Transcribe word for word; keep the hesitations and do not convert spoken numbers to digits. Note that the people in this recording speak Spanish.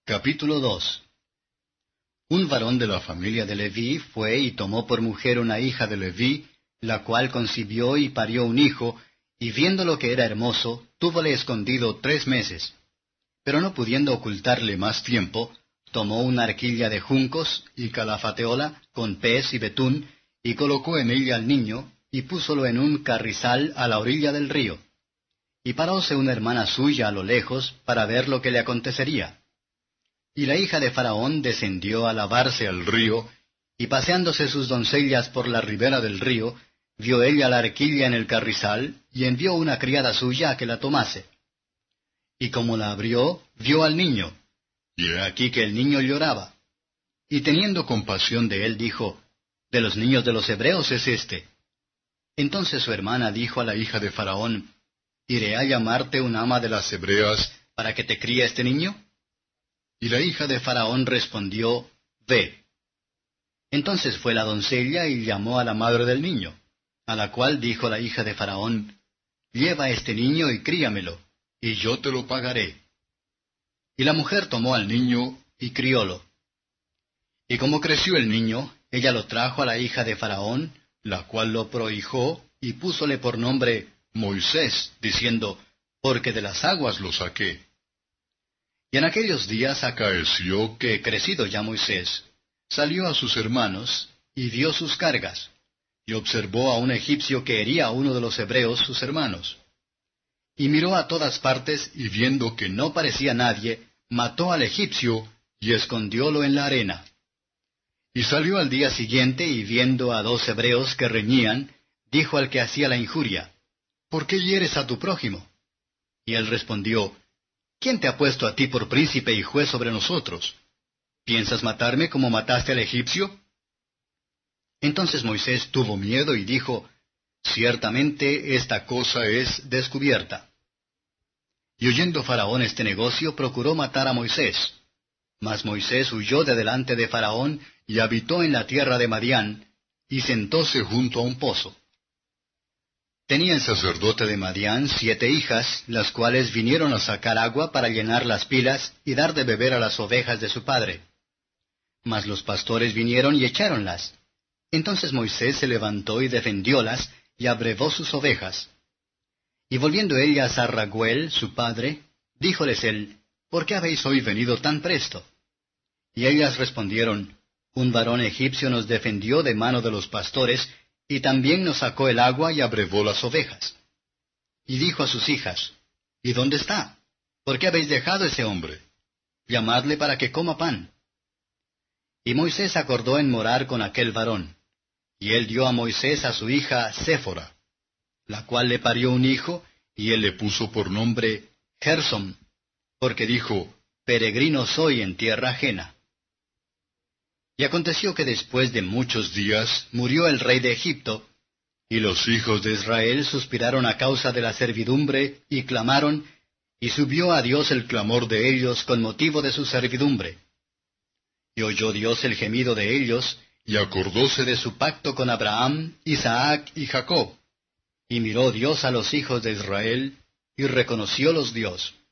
Capítulo dos. Un varón de la familia de Leví fue y tomó por mujer una hija de Leví, la cual concibió y parió un hijo, y viéndolo que era hermoso, túvole escondido tres meses. Pero no pudiendo ocultarle más tiempo, tomó una arquilla de juncos y calafateola con pez y betún, y colocó en ella al niño, y púsolo en un carrizal a la orilla del río. Y paróse una hermana suya a lo lejos para ver lo que le acontecería. Y la hija de Faraón descendió a lavarse al río, y paseándose sus doncellas por la ribera del río, vio ella la arquilla en el carrizal, y envió una criada suya a que la tomase. Y como la abrió, vio al niño, y he aquí que el niño lloraba. Y teniendo compasión de él, dijo, De los niños de los hebreos es este. Entonces su hermana dijo a la hija de Faraón, ¿Iré a llamarte un ama de las hebreas para que te críe este niño? Y la hija de Faraón respondió, Ve. Entonces fue la doncella y llamó a la madre del niño, a la cual dijo la hija de Faraón, Lleva este niño y críamelo, y yo te lo pagaré. Y la mujer tomó al niño y criólo. Y como creció el niño, ella lo trajo a la hija de Faraón, la cual lo prohijó, y púsole por nombre Moisés, diciendo, Porque de las aguas lo saqué. Y en aquellos días acaeció que, crecido ya Moisés, salió a sus hermanos, y vio sus cargas, y observó a un egipcio que hería a uno de los hebreos sus hermanos. Y miró a todas partes, y viendo que no parecía nadie, mató al egipcio, y escondiólo en la arena. Y salió al día siguiente, y viendo a dos hebreos que reñían, dijo al que hacía la injuria, ¿Por qué hieres a tu prójimo? Y él respondió, ¿Quién te ha puesto a ti por príncipe y juez sobre nosotros? ¿Piensas matarme como mataste al egipcio? Entonces Moisés tuvo miedo y dijo, Ciertamente esta cosa es descubierta. Y oyendo Faraón este negocio, procuró matar a Moisés. Mas Moisés huyó de delante de Faraón y habitó en la tierra de Madián, y sentóse junto a un pozo. Tenía el sacerdote de Madián siete hijas, las cuales vinieron a sacar agua para llenar las pilas y dar de beber a las ovejas de su padre. Mas los pastores vinieron y echáronlas. Entonces Moisés se levantó y defendiólas, y abrevó sus ovejas. Y volviendo ellas a Raguel, su padre, díjoles él, ¿Por qué habéis hoy venido tan presto? Y ellas respondieron, Un varón egipcio nos defendió de mano de los pastores, y también nos sacó el agua y abrevó las ovejas. Y dijo a sus hijas, ¿Y dónde está? ¿Por qué habéis dejado ese hombre? Llamadle para que coma pan. Y Moisés acordó en morar con aquel varón. Y él dio a Moisés a su hija Séfora, la cual le parió un hijo, y él le puso por nombre Gersom, porque dijo, Peregrino soy en tierra ajena. Y aconteció que después de muchos días murió el rey de Egipto, y los hijos de Israel suspiraron a causa de la servidumbre, y clamaron, y subió a Dios el clamor de ellos con motivo de su servidumbre. Y oyó Dios el gemido de ellos, y acordóse de su pacto con Abraham, Isaac y Jacob. Y miró Dios a los hijos de Israel, y reconociólos Dios.